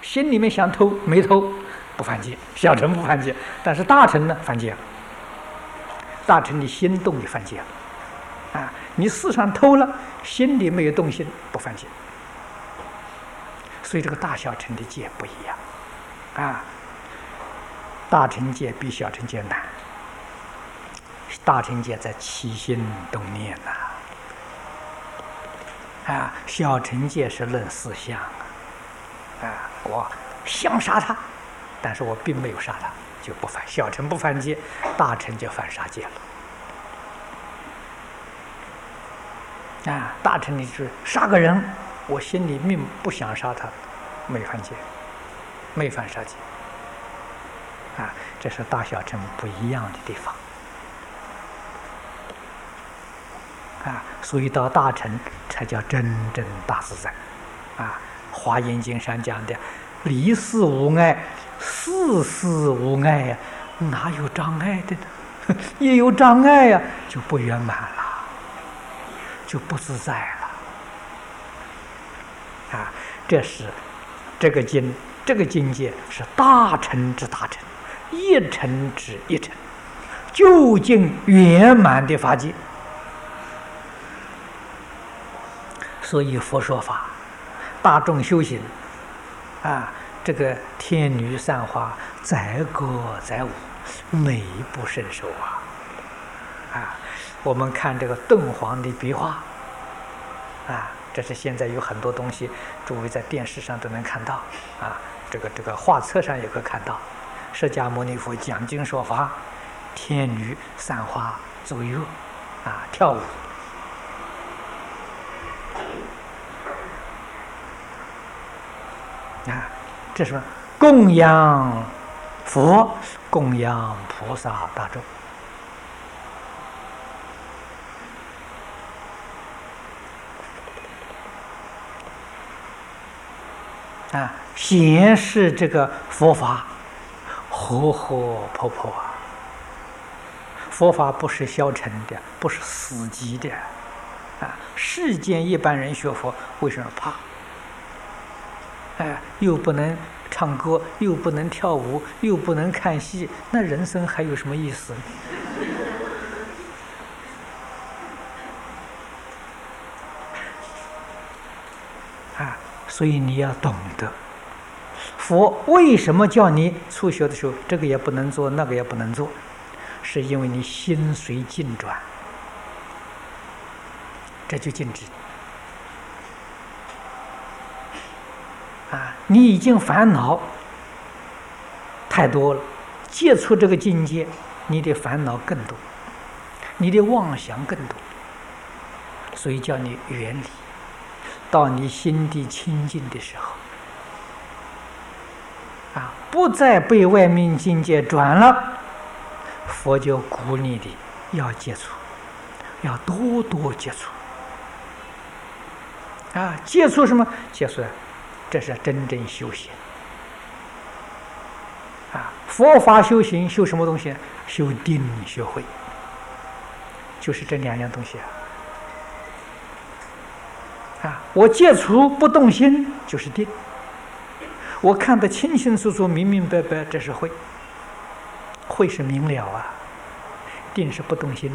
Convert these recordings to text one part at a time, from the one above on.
心里面想偷没偷，不犯戒，小乘不犯戒，但是大乘呢犯戒了。大乘你心动就犯戒了，啊，你事上偷了，心里没有动心，不犯戒。所以这个大小乘的戒不一样，啊，大乘戒比小乘戒难。大乘戒在起心动念呐，啊，小乘戒是论思想，啊，我想杀他，但是我并没有杀他，就不犯。小乘不犯戒，大乘就犯杀戒了。啊，大乘你是杀个人，我心里并不想杀他，没犯戒，没犯杀戒。啊，这是大小乘不一样的地方。啊，所以到大乘才叫真正大自在。啊，《华严经》上讲的离事无碍，事事无碍呀，哪有障碍的呢？也有障碍呀，就不圆满了，就不自在了。啊，这是这个境界是大乘之大乘，一乘之一乘，究竟圆满的法界。所以佛说法，大众修行，啊，这个天女散花，载歌载舞，美不胜收啊！啊，我们看这个敦煌的壁画，啊，这是现在有很多东西，诸位在电视上都能看到，啊，这个画册上也可以看到，释迦牟尼佛讲经说法，天女散花奏乐，啊，跳舞。啊，这是供养佛、供养菩萨大众。啊，显示这个佛法活活泼泼啊！佛法不是消沉的，不是死寂的啊！世间一般人学佛，为什么怕？哎，又不能唱歌，又不能跳舞，又不能看戏，那人生还有什么意思？啊，所以你要懂得，佛为什么叫你初学的时候，这个也不能做，那个也不能做，是因为你心随境转，这就禁止。啊，你已经烦恼太多了，接触这个境界，你的烦恼更多，你的妄想更多，所以叫你远离。到你心地清净的时候，啊，不再被外面境界转了，佛就鼓励你要接触，要多多接触。啊，接触什么？接触这是真正修行啊！佛法修行修什么东西？修定学慧，就是这两样东西啊！我戒除不动心就是定，我看得清清楚楚、明明白白，这是慧。慧是明了啊，定是不动心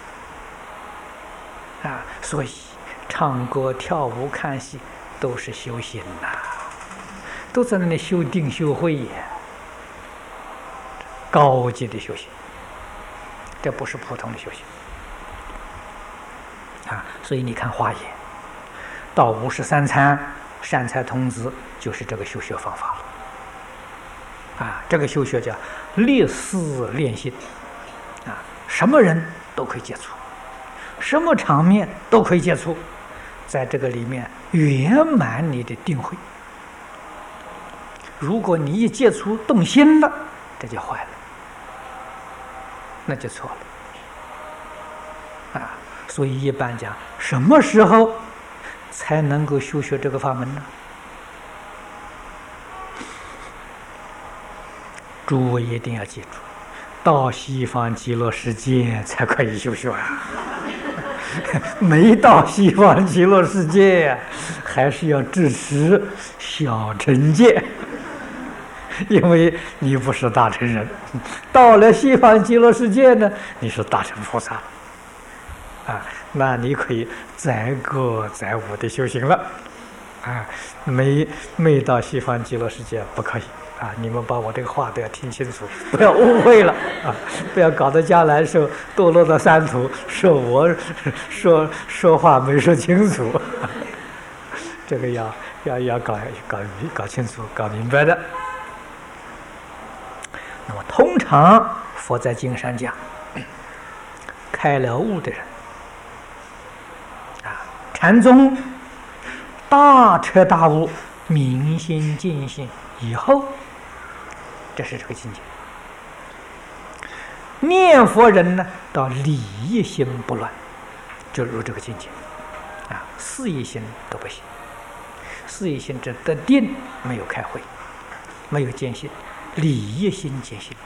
的啊！所以唱歌、跳舞、看戏。都是修行呐，都在那里修定修慧也，高级的修行，这不是普通的修行啊！所以你看华严到53参善财童子，就是这个修学方法啊！这个修学叫立事练心啊，什么人都可以接触，什么场面都可以接触。在这个里面圆满你的定慧。如果你一接触动心了，这就坏了，那就错了啊！所以一般讲，什么时候才能够修学这个法门呢？诸位一定要记住，到西方极乐世界才可以修学啊！没到西方极乐世界，还是要支持小乘戒因为你不是大乘人。到了西方极乐世界呢，你是大乘菩萨啊，那你可以载歌载舞的修行了啊。没到西方极乐世界不可以啊！你们把我这个话都要听清楚，不要误会了啊！不要搞得将来时候堕落到三途，说我说话没说清楚，这个要搞清楚、搞明白的。那么，通常佛在经上讲，开了悟的人啊，禅宗大彻大悟、明心见性以后，这是这个境界。念佛人呢，到理一心不乱，就入这个境界啊，事业心都不行。事业心这得定没有开会，没有见性，理一心见性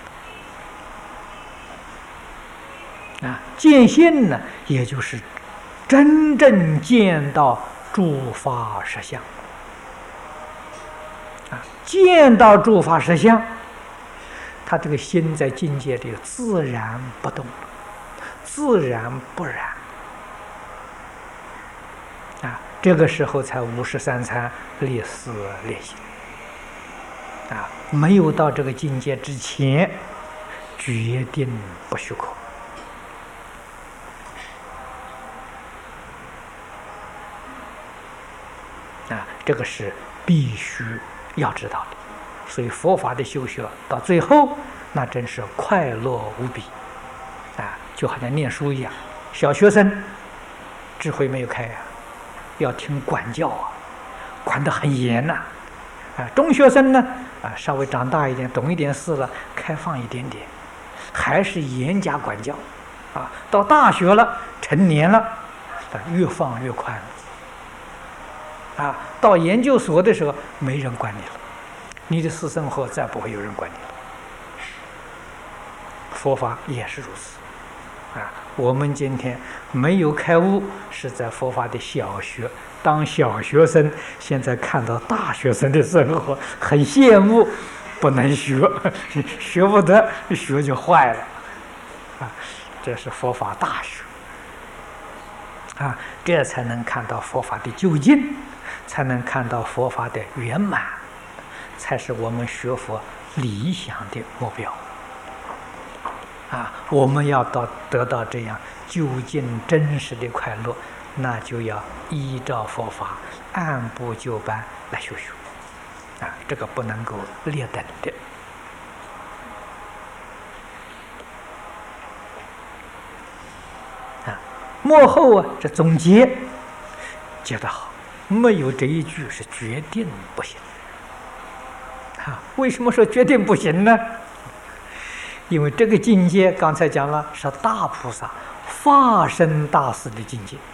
啊，见性呢，也就是真正见到诸法实相啊，见到诸法实相，他这个心在境界里自然不动，自然不染啊，这个时候才53参立事立行啊，没有到这个境界之前，决定不许可啊，这个是必须要知道的。所以佛法的修学到最后，那真是快乐无比啊，就好像念书一样。小学生智慧没有开啊，要听管教啊，管得很严呐啊。中学生呢啊，稍微长大一点，懂一点事了，开放一点点，还是严加管教啊。到大学了，成年了，越放越宽啊。到研究所的时候，没人管你了，你的私生活再不会有人管你了。佛法也是如此啊。我们今天没有开悟，是在佛法的小学当小学生，现在看到大学生的生活，很羡慕，不能学，学不得，学就坏了啊。这是佛法大学啊，这才能看到佛法的究竟，才能看到佛法的圆满，才是我们学佛理想的目标啊！我们要得到这样究竟真实的快乐，那就要依照佛法按部就班来修学啊！这个不能够劣等的啊！幕后啊，这总结结得好，没有这一句是决定不行啊！为什么说决定不行呢？因为这个境界刚才讲了，是大菩萨化身大士的境界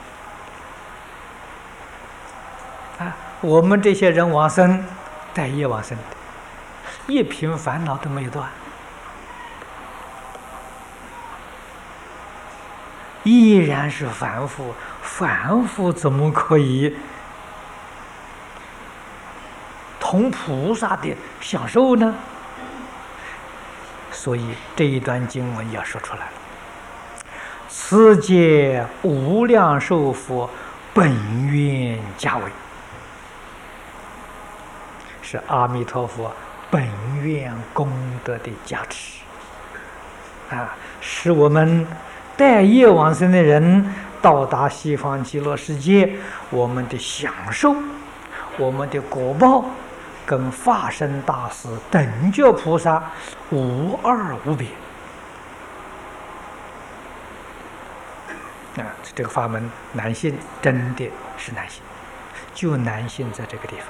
啊。我们这些人往生，带业往生的，一品烦恼都没有断，依然是凡夫。凡夫怎么可以同菩萨的享受呢？所以这一段经文要说出来了：此界无量寿佛本愿加为，是阿弥陀佛本愿功德的加持啊，使我们带业往生的人到达西方极乐世界，我们的享受，我们的果报，跟化身大士等觉菩萨无二无别啊！这个法门难信，真的是难信，就难信在这个地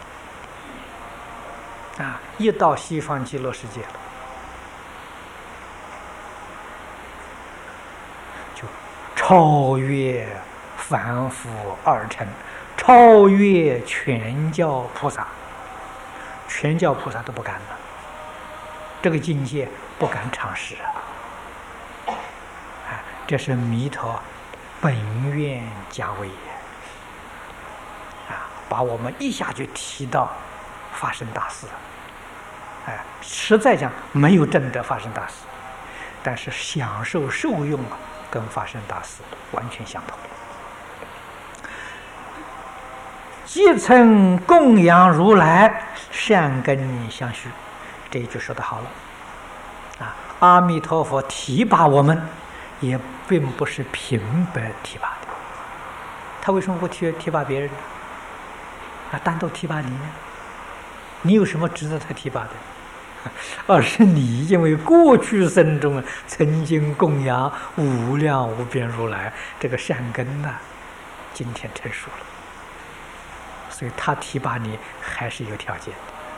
方啊！一到西方极乐世界了，就超越凡夫二乘，超越全教菩萨。全教菩萨都不敢了，这个境界不敢尝试啊！这是弥陀本愿加为啊，把我们一下就提到法身大士实在讲没有证得法身大事，但是享受受用跟法身大事完全相同。即曾供养如来，善根相续。这一句说得好了阿弥陀佛提拔我们，也并不是平白提拔的。他为什么不提拔别人呢？单独提拔你呢？你有什么值得他提拔的？而是你因为过去生中曾经供养无量无边如来，这个善根今天成熟了，所以他提拔你还是有条件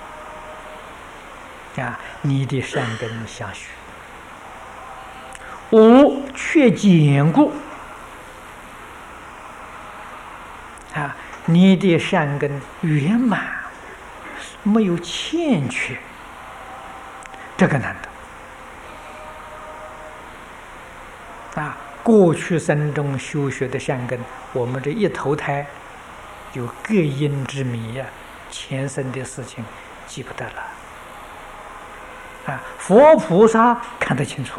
的你的善根相续。五却坚固你的善根圆满，没有欠缺，这个难得过去生中修学的善根，我们这一投胎有各因之迷前生的事情记不得了佛菩萨看得清楚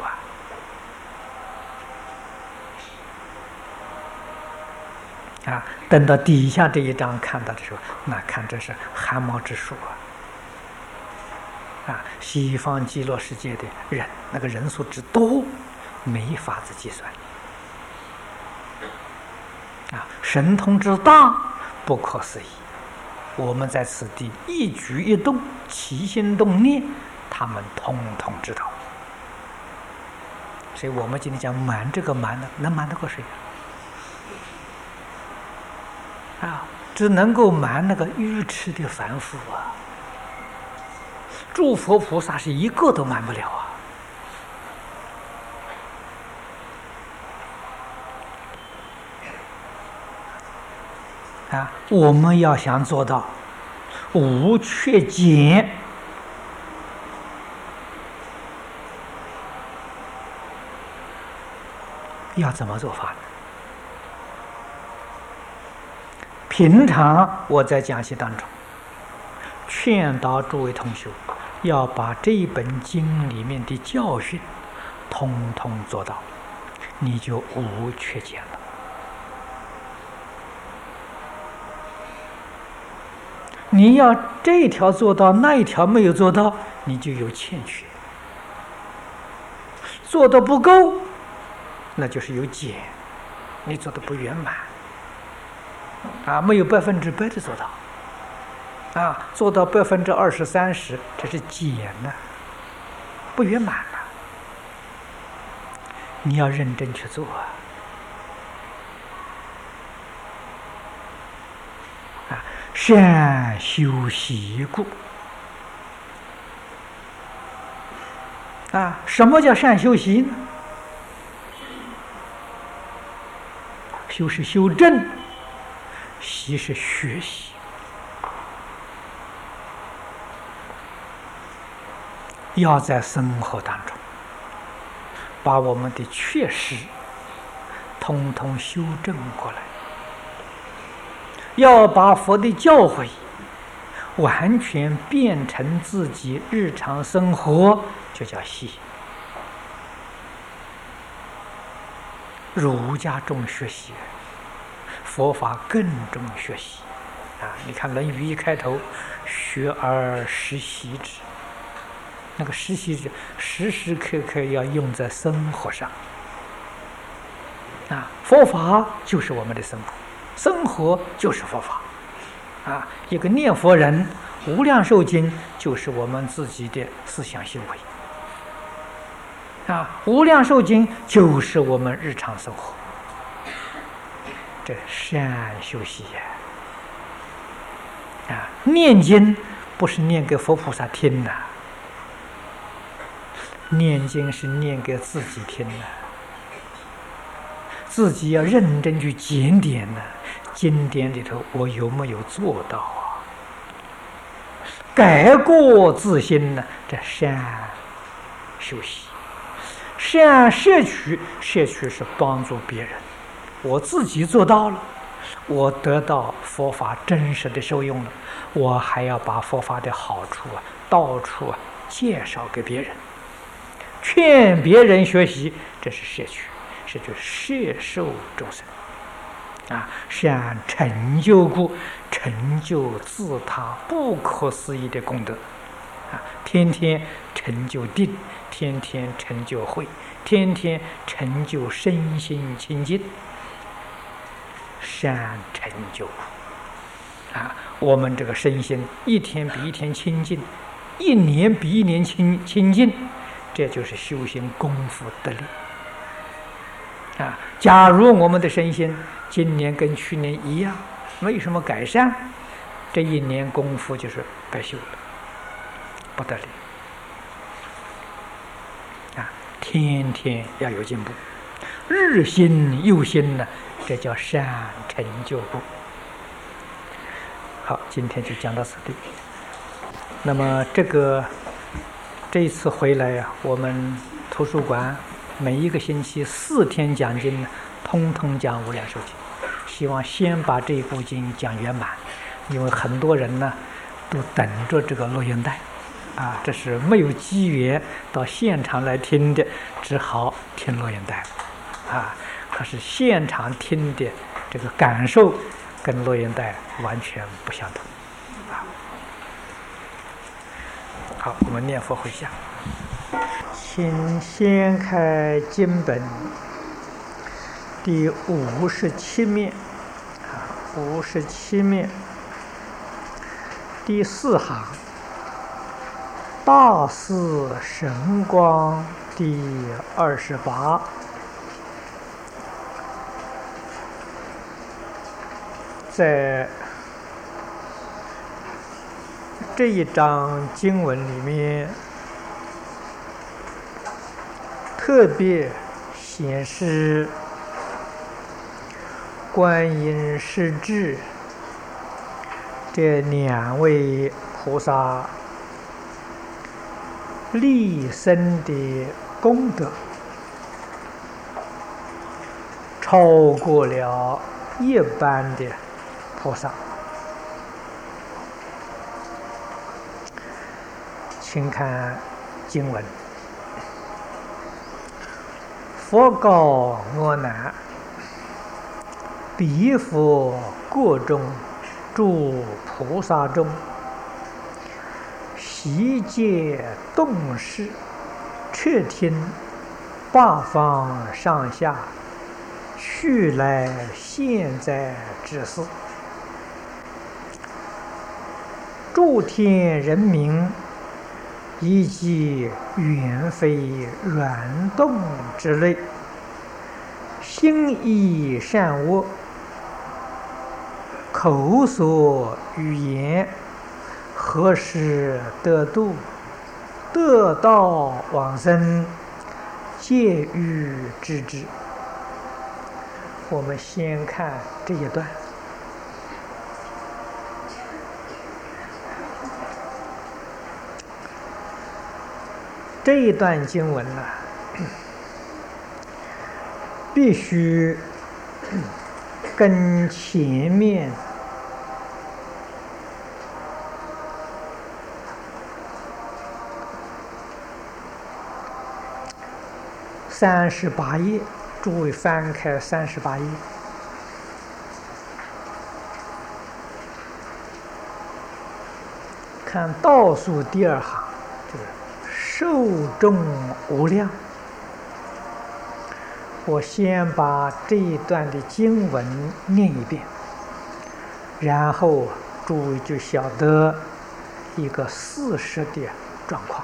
等到底下这一章看到的时候，那看这是汗毛直竖西方极乐世界的人，那个人数之多，没法子计算神通之大，不可思议。我们在此地一举一动，起心动念，他们统统知道。所以我们今天讲瞒这个瞒的，能瞒得过谁只能够瞒那个愚痴的凡夫诸佛菩萨是一个都瞒不了我们要想做到无缺减，要怎么做法呢？平常我在讲习当中劝导诸位同学，要把这一本经里面的教训统统做到，你就无缺减了。你要这一条做到，那一条没有做到，你就有欠缺。做得不够，那就是有减，你做得不圆满没有100%的做到做到20%、30%，这是减不圆满你要认真去做善修习故什么叫善修习呢？修是修正，习是学习。要在生活当中把我们的缺失统统修正过来，要把佛的教诲完全变成自己日常生活，就叫习。儒家重学习，佛法更重学习你看《论语》一开头，学而时习之，那个时习之时时刻刻要用在生活上佛法就是我们的生活，生活就是佛法一个念佛人，无量寿经就是我们自己的思想行为无量寿经就是我们日常生活，这善修习念经不是念给佛菩萨听念经是念给自己听自己要认真去检点经典里头我有没有做到改过自新这善修习。善摄取，摄取是帮助别人，我自己做到了，我得到佛法真实的受用了，我还要把佛法的好处到处介绍给别人，劝别人学习，这是摄取，是就摄受众生啊，善成就故，成就自他不可思议的功德啊！天天成就定，天天成就慧，天天成就身心清净，善成就啊！我们这个身心一天比一天清净，一年比一年清净，这就是修行功夫得力啊！假如我们的身心今年跟去年一样，没有什么改善，这一年功夫就是白修了，不得力啊！天天要有进步，日新又新呢，这叫善成就故。好，今天就讲到此地。那么这一次回来呀，我们图书馆每一个星期4天讲经，通通讲《无量寿经》，希望先把这部经讲圆满，因为很多人呢都等着这个录音带啊，这是没有机缘到现场来听的，只好听录音带啊。可是现场听的这个感受跟录音带完全不相同啊。好，我们念佛回向。请掀开经本第57面，57面第4行，大士神光第28。在这一章经文里面，特别显示观音势至这2位菩萨立身的功德，超过了一般的菩萨。请看经文：佛告阿难，彼佛国中诸菩萨中，悉皆动视，彻听八方上下，去来现在之事，诸天人民以及远非软动之类，心意善恶，口所语言，何时得度，得道往生，皆欲知之。我们先看这一段。这一段经文呢，必须跟前面38页，诸位翻开38页，看倒数第2行，就是寿终无量。我先把这一段的经文念一遍，然后诸位就晓得一个事实的状况。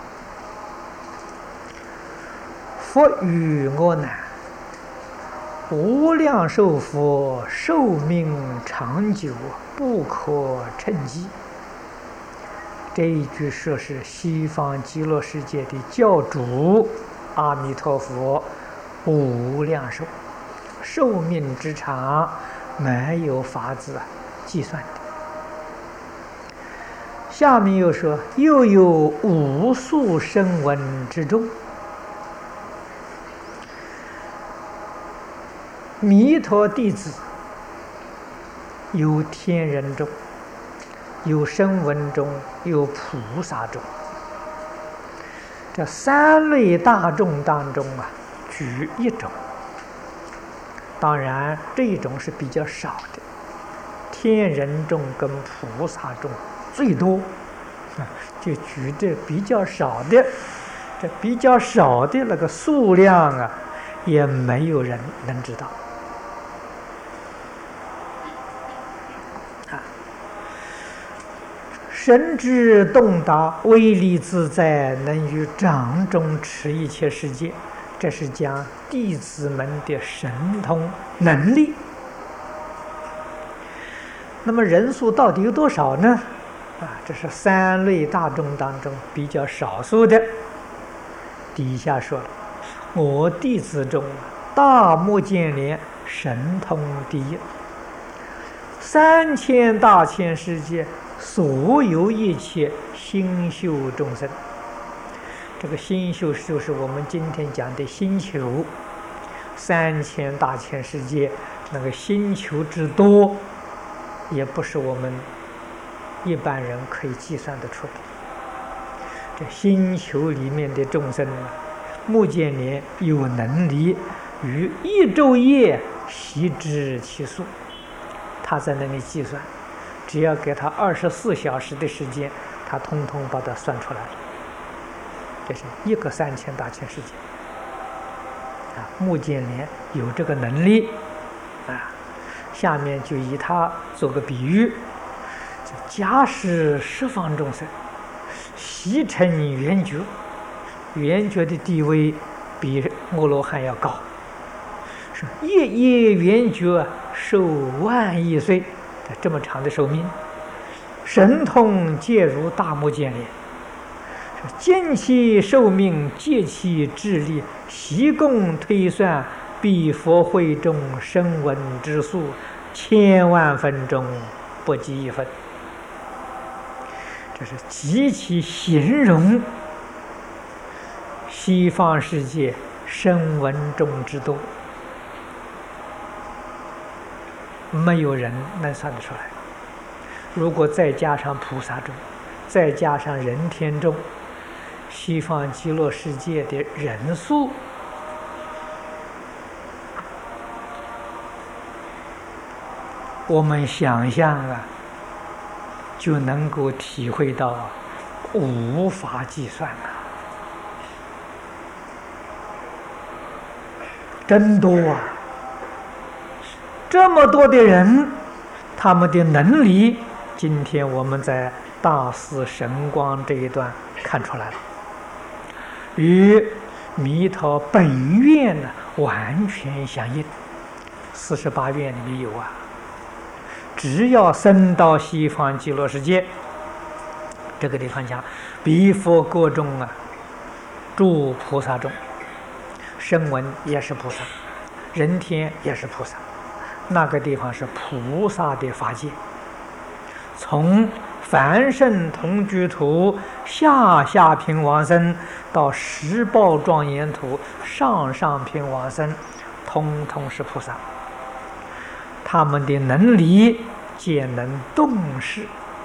佛语阿难，无量寿佛寿命长久，不可称计。这一句说是西方极乐世界的教主阿弥陀佛无量寿，寿命之长没有法子计算的。下面又说，又有无数声闻之众，弥陀弟子有天人众，有声闻中，有菩萨中， 这三类大众当中啊，举一种，当然这一种是比较少的，天人众跟菩萨众最多啊，就举这比较少的，这比较少的那个数量啊，也没有人能知道。神智洞达，威力自在，能于掌中持一切世界，这是讲弟子们的神通能力。那么人数到底有多少呢？这是三类大众当中比较少数的。底下说了，我弟子中大目犍连神通第一，3000大千世界所有一切星宿众生，这个星宿就是我们今天讲的星球，3000大千世界，那个星球之多，也不是我们一般人可以计算得出的。这星球里面的众生，目犍连有能力于一昼夜悉知其数，他在那里计算，只要给他24小时的时间，他通通把它算出来了。这是一个3000大千世界目犍连有这个能力下面就以他做个比喻，假使十方众生悉成圆觉，圆觉的地位比阿罗汉要高，是夜夜圆觉，寿万亿岁，这么长的寿命，神通皆如大目犍连，尽其寿命，借其智力，悉共推算，彼佛会中声闻之数，1000万分中不及一分。这是极其形容西方世界声闻众之多，没有人能算得出来。如果再加上菩萨众，再加上人天众，西方极乐世界的人数，我们想象就能够体会到无法计算真多这么多的人，他们的能力，今天我们在大肆神光这一段看出来了，与弥陀本愿完全相应。48愿里面有只要升到西方极乐世界，这个地方讲彼佛国中诸菩萨中，声闻也是菩萨，人天也是菩萨，那个地方是菩萨的法界。从凡圣同居土、下品往生到十报庄严土、上品往生，通通是菩萨。他们的能力皆能动视，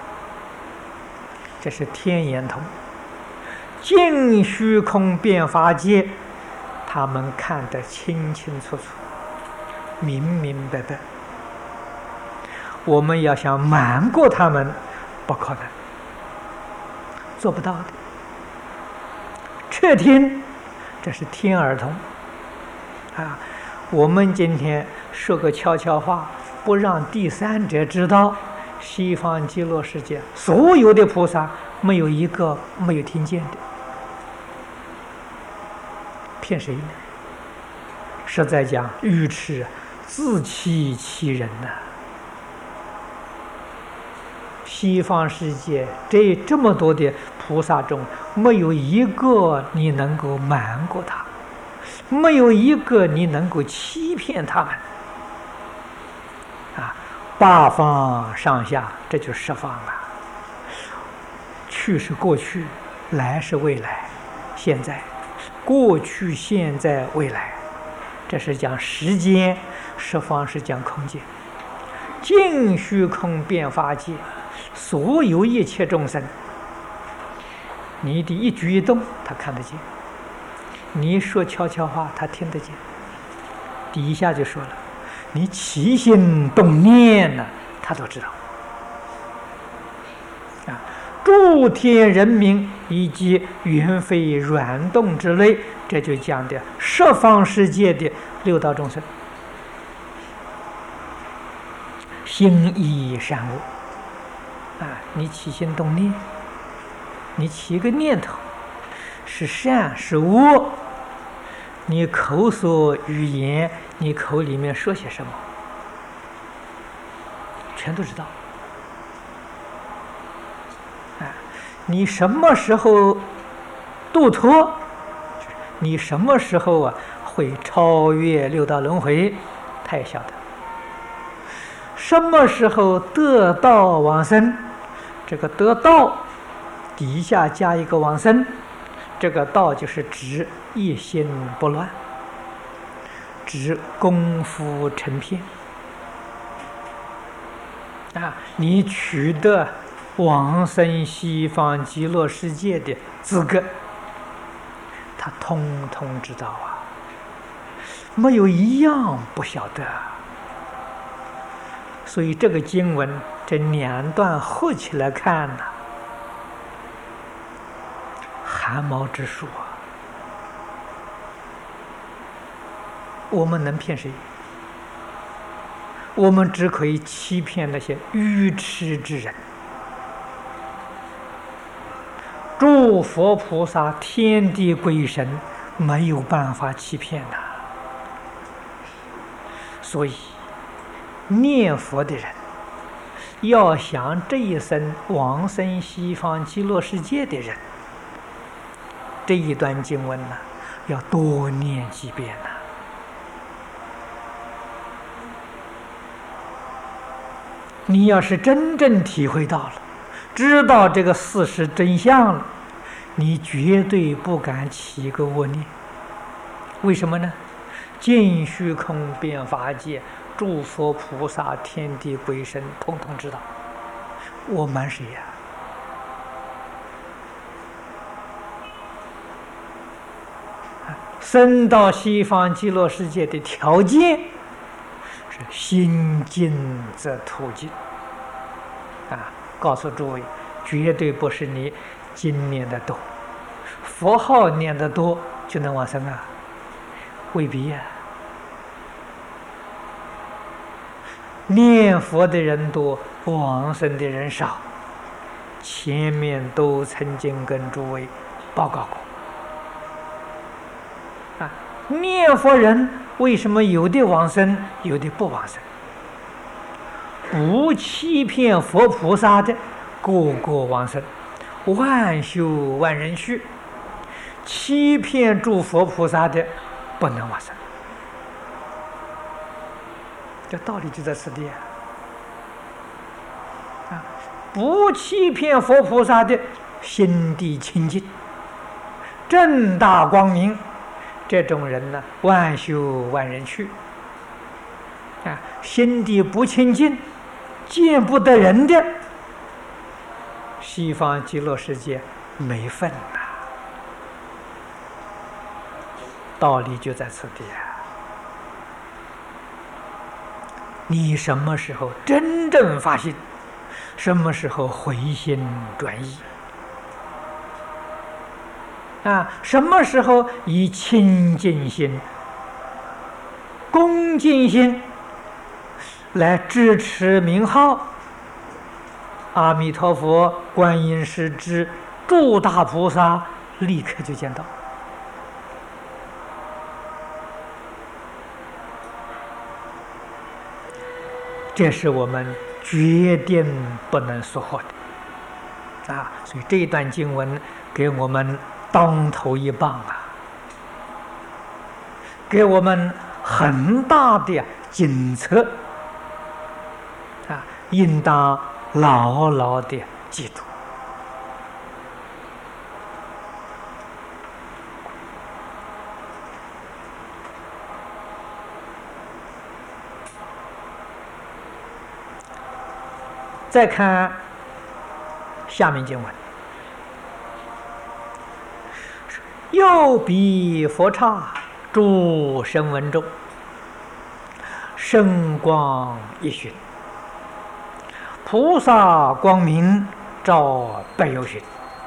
这是天眼通。尽虚空变法界，他们看得清清楚楚，明明白白。我们要想瞒过他们，不可能，做不到的。彻听，这是天耳通我们今天说个悄悄话，不让第三者知道，西方极乐世界所有的菩萨没有一个没有听见的，骗谁呢？实在讲，愚痴自欺欺人西方世界这么多的菩萨中，没有一个你能够瞒过他，没有一个你能够欺骗他们八方上下，这就是十方去是过去，来是未来，现在过去现在未来，这是讲时间，十方是讲空间。尽虚空变法界，所有一切众生你的一举一动他看得见，你说悄悄话他听得见。底下就说了，你起心动念呢，他都知道。诸天人民以及缘非软动之类，这就讲的十方世界的六道众生，心意善恶你起心动念，你起一个念头，是善是恶，你口所语言，你口里面说些什么，全都知道。你什么时候度脱，你什么时候会超越六道轮回，他也晓得。什么时候得道往生，这个得道底下加一个往生，这个道就是指一心不乱，指功夫成片你取得往生西方极乐世界的资格，他通通知道没有一样不晓得。所以这个经文这两段合起来看汗毛直竖我们能骗谁？我们只可以欺骗那些愚痴之人。诸佛菩萨、天地鬼神没有办法欺骗所以念佛的人要想这一生往生西方极乐世界的人，这一段经文要多念几遍你要是真正体会到了，知道这个事实真相了，你绝对不敢起一个恶念。为什么呢？尽虚空遍法界，诸佛菩萨、天地鬼神统统知道，我瞒谁呀？生到西方极乐世界的条件是心净则途径告诉诸位，绝对不是你经念的多，佛号念的多就能往生未必念佛的人多，往生的人少，前面都曾经跟诸位报告过念佛人为什么有的往生，有的不往生？不欺骗佛菩萨的，个个往生，万修万人续；欺骗诸佛菩萨的，不能往生。这道理就在此地不欺骗佛菩萨的，心地清净，正大光明，这种人万修万人去心地不清净，见不得人的，西方极乐世界没份道理就在此地你什么时候真正发心，什么时候回心转意什么时候以清净心、恭敬心来支持名号阿弥陀佛、观音师之、诸大菩萨，立刻就见到。这是我们决定不能疏忽的所以这一段经文给我们当头一棒给我们很大的警策应当牢牢的记住。再看下面经文， 又比佛刹诸声闻中，圣光一旬，菩萨光明照百有寻。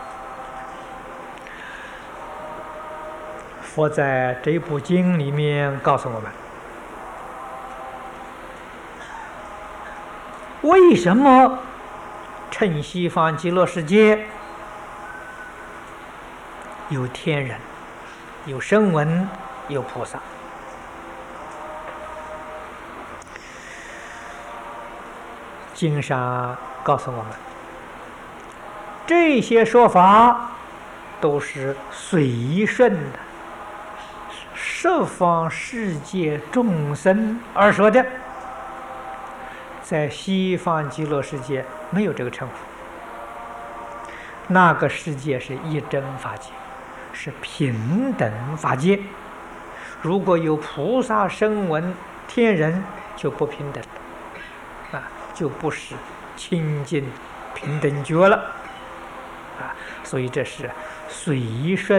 佛在这部经里面告诉我们，为什么趁西方极乐世界有天人、有声闻、有菩萨？经上告诉我们，这些说法都是随顺的十方世界众生而说的，在西方极乐世界没有这个称呼。那个世界是一真法界，是平等法界。如果有菩萨、声闻、天人，就不平等啊，就不是清净平等觉了啊。所以这是随顺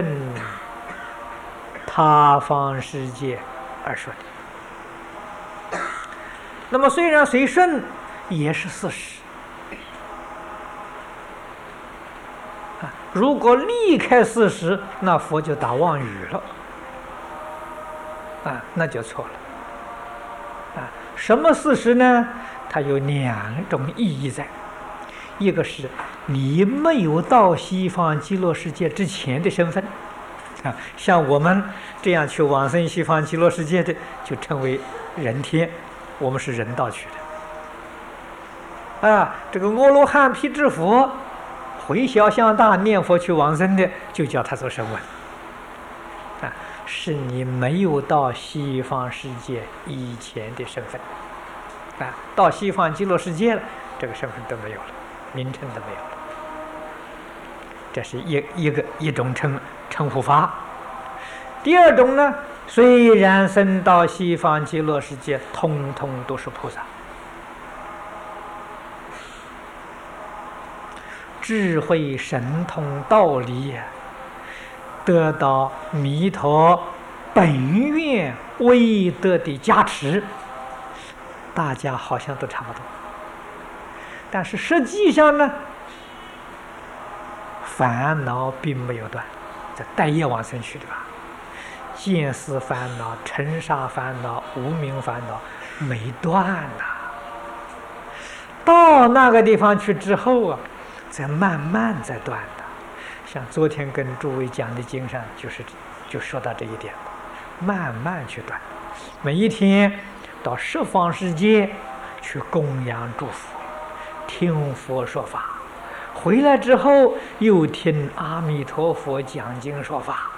他方世界而说的。那么虽然随顺，也是事实啊。如果离开事实，那佛就打妄语了啊，那就错了啊。什么事实呢？它有两种意义在，一个是你没有到西方极乐世界之前的身份啊，像我们这样去往生西方极乐世界的，就称为人天，我们是人道去的啊。这个阿罗汉辟支佛回小向大念佛去往生的，就叫他做声闻啊，是你没有到西方世界以前的身份啊。到西方极乐世界了，这个身份都没有了，名称都没有了。这是一种称呼法。第二种呢，虽然生到西方极乐世界，通通都是菩萨，智慧神通道理得到弥陀本愿威德的加持，大家好像都差不多。但是实际上呢，烦恼并没有断，这带业往生去的吧？见思烦恼、尘沙烦恼、无明烦恼没断呐。到那个地方去之后啊，再慢慢再断的。像昨天跟诸位讲的经上，就说到这一点，慢慢去断。每一天到十方世界去供养祝福，听佛说法，回来之后又听阿弥陀佛讲经说法，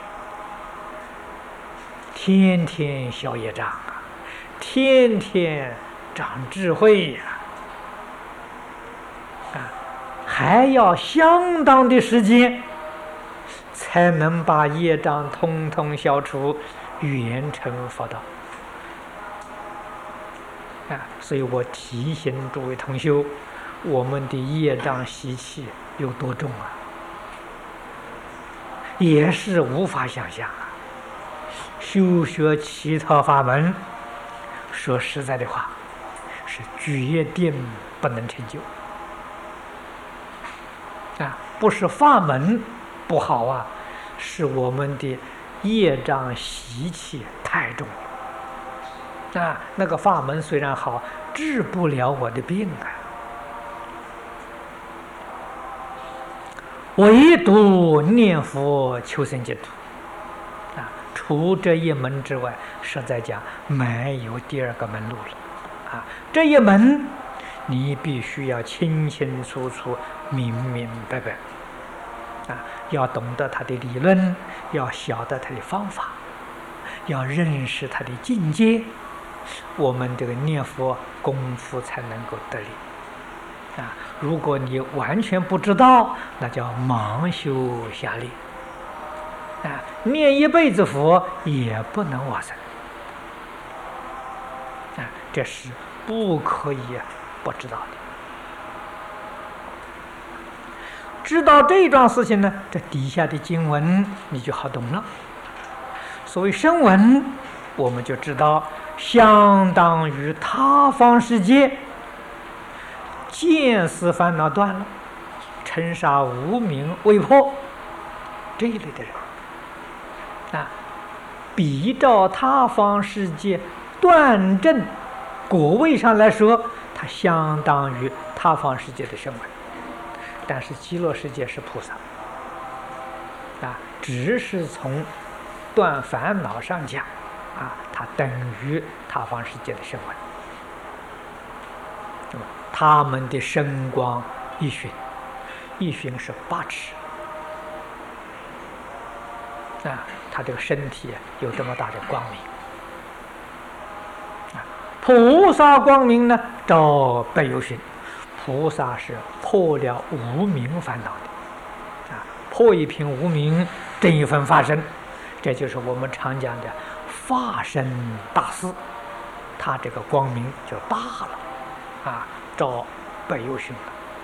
天天消业障啊，天天长智慧呀啊，还要相当的时间才能把业障通通消除，圆成佛道啊。所以我提醒诸位同修，我们的业障习气有多重啊，也是无法想象啊。修学其他法门，说实在的话，是决定不能成就啊。不是法门不好啊，是我们的业障习气太重了啊。那个法门虽然好，治不了我的病啊。唯独念佛求生净土啊，除这一门之外，实在讲没有第二个门路了啊。这一门你必须要清清楚楚、明明白白啊，要懂得它的理论，要晓得它的方法，要认识它的境界，我们这个念佛功夫才能够得力啊。如果你完全不知道，那叫盲修瞎练啊，念一辈子佛也不能往生啊，这是不可以不知道的。 知道这一桩事情呢，这底下的经文你就好懂了。所谓声闻，我们就知道相当于他方世界见思烦恼断了，尘沙无明未破，这一类的人啊，比照他方世界断证果位上来说，它相当于他方世界的声闻。但是极乐世界是菩萨啊，只是从断烦恼上讲啊，它等于他方世界的声闻。那么他们的声光一旬，一旬是8尺啊，他这个身体有这么大的光明啊。菩萨光明呢，照百由旬。菩萨是破了无明烦恼的啊，破一品无明，正一分法身，这就是我们常讲的法身大士，他这个光明就大了啊，照百由旬了。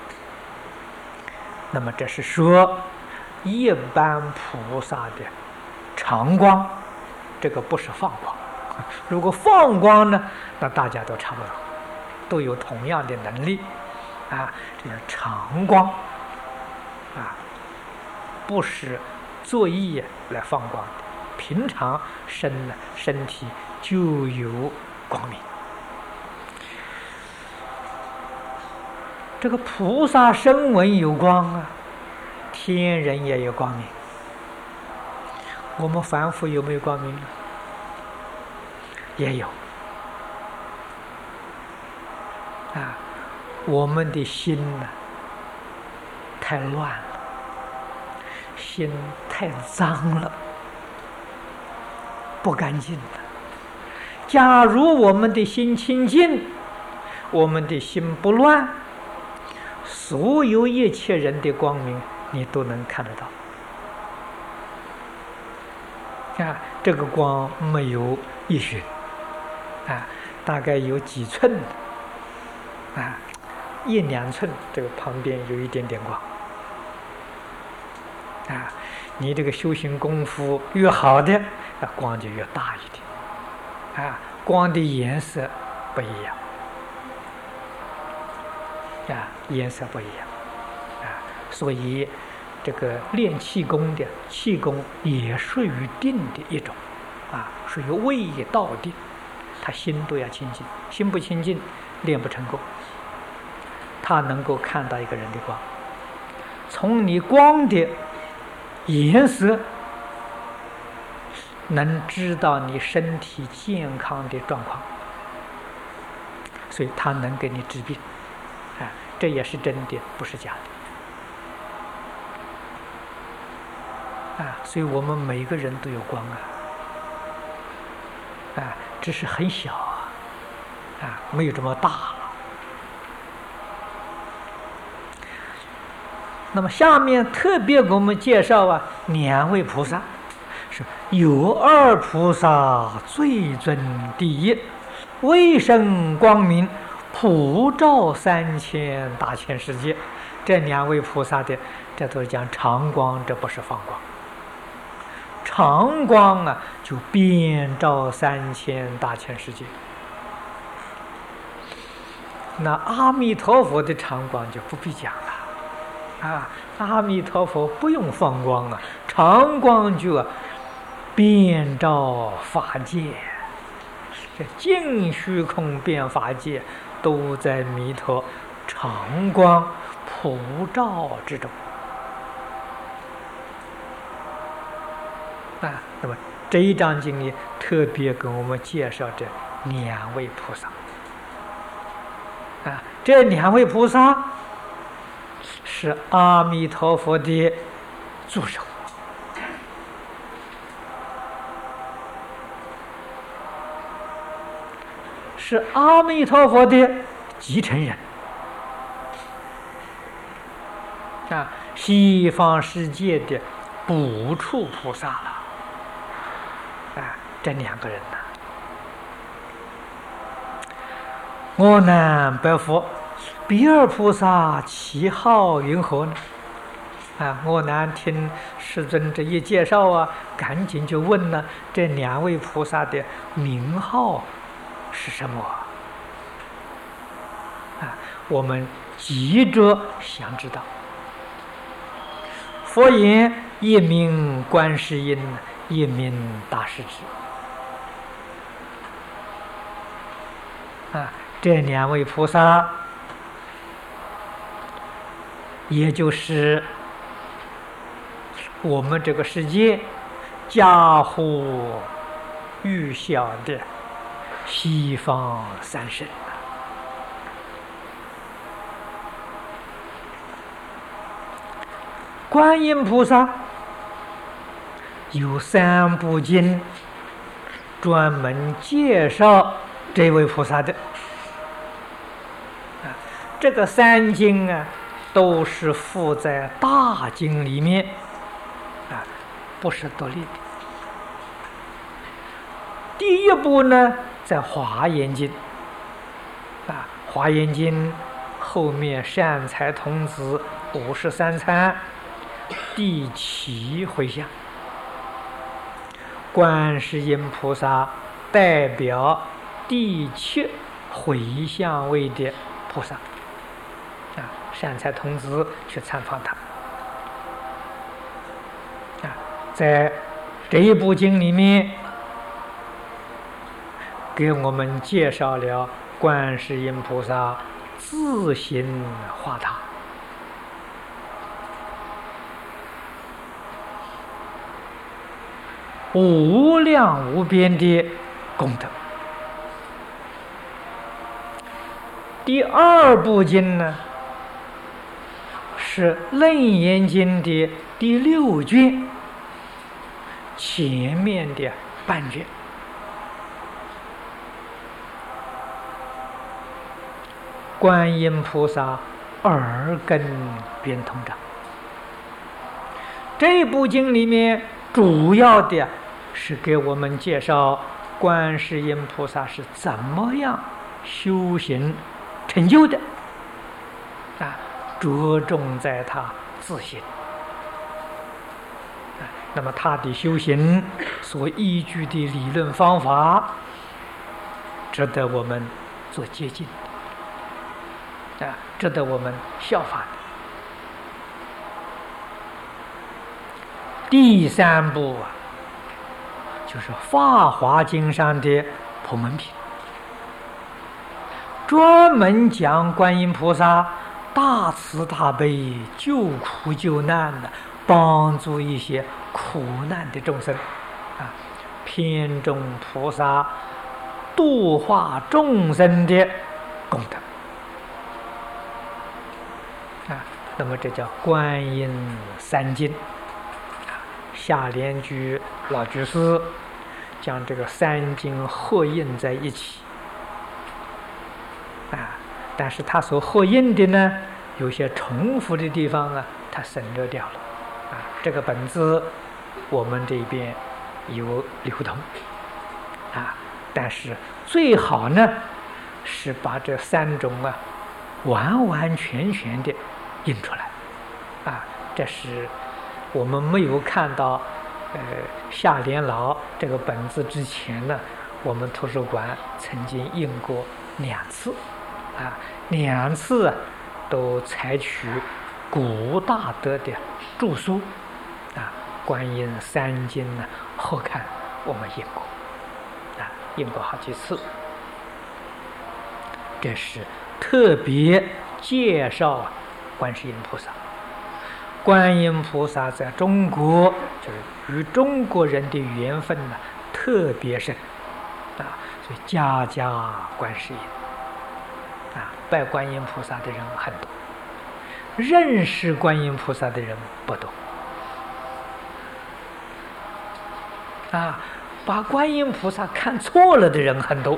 那么这是说一般菩萨的常光，这个不是放光。如果放光呢，那大家都差不多，都有同样的能力啊，这叫常光啊，不是作意来放光的，平常身体就有光明。这个菩萨声闻有光啊，天人也有光明。我们凡夫有没有光明？也有啊。我们的心呢，太乱了，心太脏了，不干净了。假如我们的心清净，我们的心不乱，所有一切人的光明你都能看得到啊。这个光没有一旬啊，大概有几寸啊，1、2寸，这个旁边有一点点光啊。你这个修行功夫越好的，光就越大一点啊，光的颜色不一样啊，颜色不一样啊。所以这个练气功的气功也属于定的一种啊，属于味道定，他心都要清净，心不清净练不成功。他能够看到一个人的光，从你光的颜色能知道你身体健康的状况，所以他能给你治病啊，这也是真的，不是假的啊。所以我们每个人都有光啊，只是很小啊，没有这么大。那么下面特别给我们介绍2位菩萨，是有2菩萨最尊第一，威神光明，普照3000大千世界。这2位菩萨的，这都是讲常光，这不是放光。常光啊，就遍照3000大千世界。那阿弥陀佛的常光就不必讲了。啊，阿弥陀佛不用放光啊，常光就遍照法界，这尽虚空遍法界都在弥陀常光普照之中啊。那么这一章经里特别跟我们介绍这2位菩萨啊，这2位菩萨是阿弥陀佛的助手，是阿弥陀佛的继承人啊，西方世界的补处菩萨了啊。这2个人呢，阿难白佛，彼二菩萨其号云何呢？ 我南听世尊这一介绍啊，赶紧就问了这2位菩萨的名号是什么我们急着想知道。佛言：一名观世音，一名大势至。这2位菩萨，也就是我们这个世界家喻户晓的西方三圣。观音菩萨有3部经专门介绍这位菩萨的。这个3经都是附在大经里面不是独立的。第一部呢，在华严经华严经后面善财童子53参第7回向，观世音菩萨代表第7回向位的菩萨善财童子去参访他在这一部经里面给我们介绍了观世音菩萨自行化他，无量无边的功德。第2部经呢，是《楞严经》的第6卷前面的半卷。观音菩萨耳根圆通掌。这部经里面主要的是给我们介绍观世音菩萨是怎么样修行成就的着重在他自信那么他的修行所依据的理论方法值得我们做接近值得我们效法的。第3部就是《法华经》上的普门品，专门讲观音菩萨大慈大悲、救苦救难的，帮助一些苦难的众生偏重菩萨度化众生的功德那么这叫观音3经下联居老居士将这个3经合印在一起但是他所合印的呢，有些重复的地方他省略掉了这个本子我们这边有流通但是最好呢是把这3种完完全全的印出来这是我们没有看到夏莲老这个本子之前呢，我们图书馆曾经印过2次2次都采取古大德的著书观音3经呢后看我们印过好几次。这是特别介绍观世音菩萨。观音菩萨在中国就是与中国人的缘分特别深所以家家观世音拜观音菩萨的人很多，认识观音菩萨的人不多把观音菩萨看错了的人很多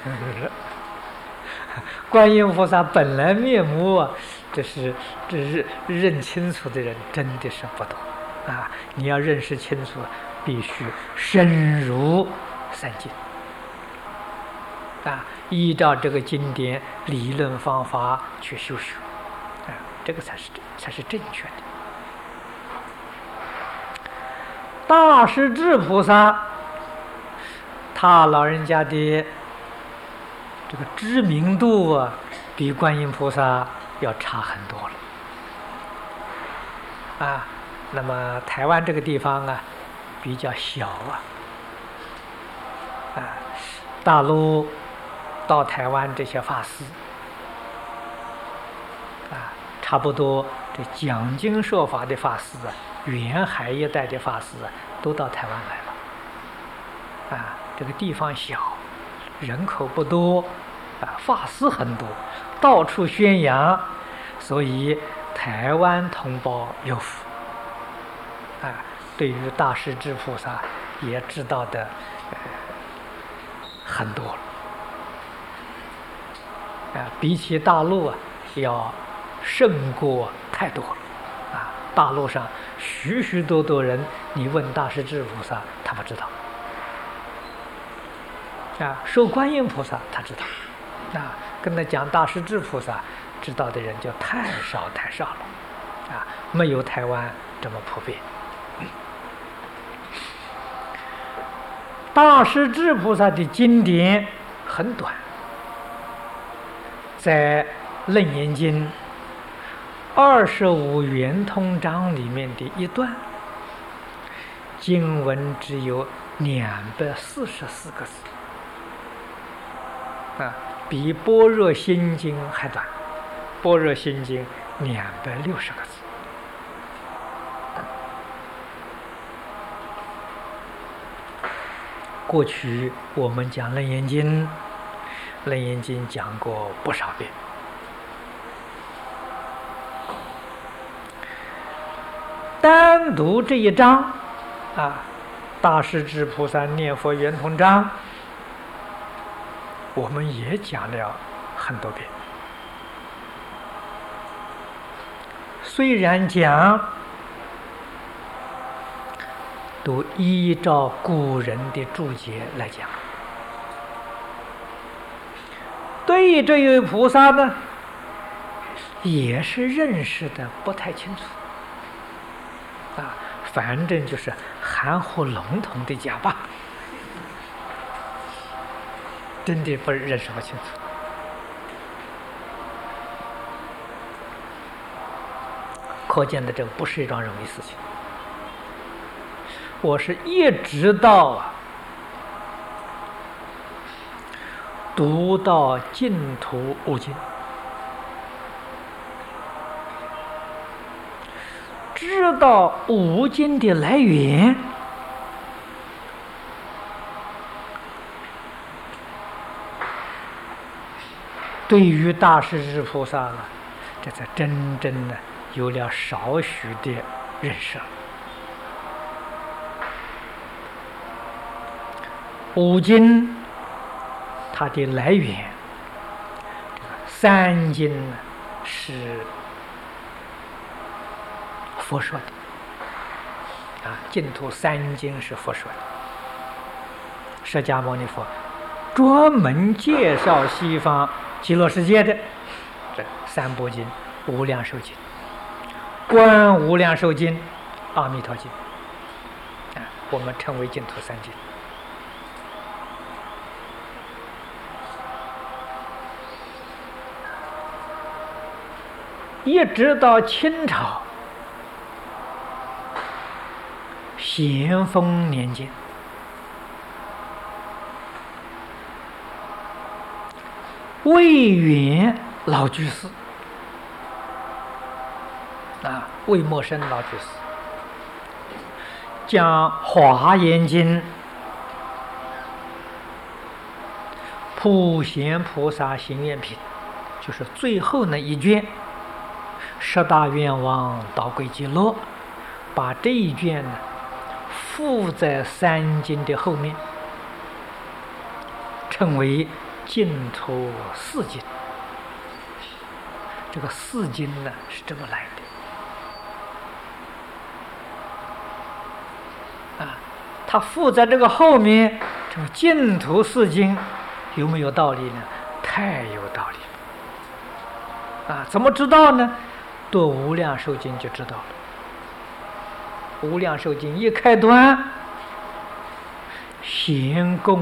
观音菩萨本来面目这是认清楚的人真的是不多你要认识清楚必须深入3经依照这个经典理论方法去修学这个才是正确的大势至菩萨，他老人家的这个知名度啊，比观音菩萨要差很多了。啊，那么台湾这个地方啊，比较小大陆到台湾这些法师差不多这讲经说法的法师沿海一带的法师都到台湾来了。这个地方小，人口不多，法师很多，到处宣扬，所以台湾同胞有福。对于大势至菩萨也知道的很多了。比起大陆要胜过太多了。大陆上许许多多人，你问大势至菩萨，他不知道。受观音菩萨他知道。跟他讲大势至菩萨，知道的人就太少太少了。没有台湾这么普遍。大势至菩萨的经典很短，在《楞严经》25圆通章里面的一段经文只有244个字，比《般若心经》还短，《般若心经》260个字。过去我们讲《楞严经》，《楞严经》讲过不少遍。单独这一章大势至菩萨念佛圆通章，我们也讲了很多遍。虽然讲，都依照古人的注解来讲。对于这位菩萨呢，也是认识的不太清楚。反正就是含糊笼统的讲吧，真的不认识不清楚。可见的这不是一桩容易事情。我是一直到读到净土悟经，知道悟经的来源，对于大势至菩萨呢，这才真正的有了少许的认识。悟经它的来源，三经是佛说的净土三经是佛说的。释迦牟尼佛专门介绍西方极乐世界的这三部经：无量寿经、观无量寿经、阿弥陀经，我们称为净土三经。一直到清朝咸丰年间，魏源老居士魏默生老居士将《华严经》普贤菩萨行愿品，就是最后那一卷十大愿望导归极乐，把这一卷呢附在三经的后面，称为净土四经。这个四经呢是这么来的它附在这个后面，这个净土四经有没有道理呢？太有道理了怎么知道呢？读无量寿经就知道了。 无量寿经一开端，贤供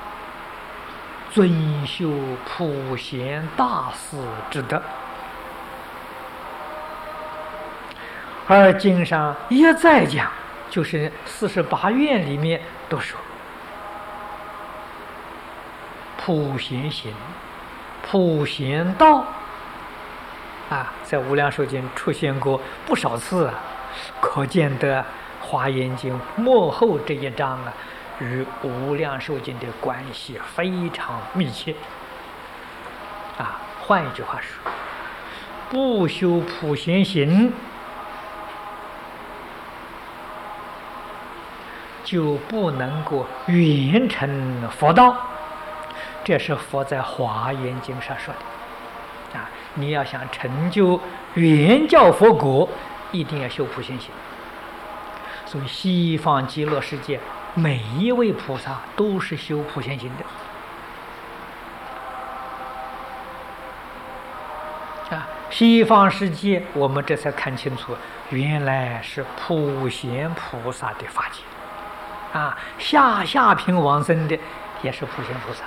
尊修普贤大士之德。而经上一再讲，就是48愿里面都说普贤行、普贤道在无量寿经出现过不少次可见得华严经末后这一章与无量寿经的关系非常密切换一句话说，不修普贤行，就不能够圆成佛道。这是佛在华严经上说的你要想成就圆教佛果，一定要修普贤行。所以西方极乐世界每一位菩萨都是修普贤行的西方世界我们这才看清楚，原来是普贤菩萨的法界下品往生的也是普贤菩萨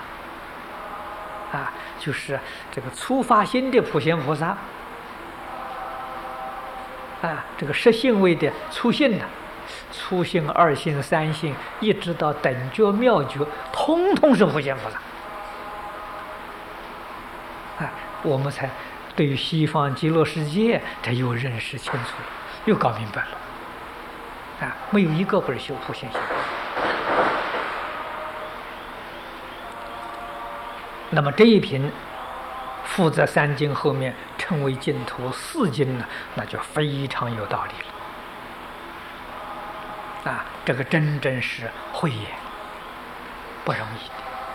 就是这个初发心的普贤菩萨这个实性位的初信初信、二信、三信，一直到等觉、妙觉，通通是普贤菩萨我们才对于西方极乐世界才又认识清楚了，又搞明白了没有一个不是修普贤行。那么这一品附在三经后面称为净土四经那就非常有道理了这个真正是慧眼，不容易的。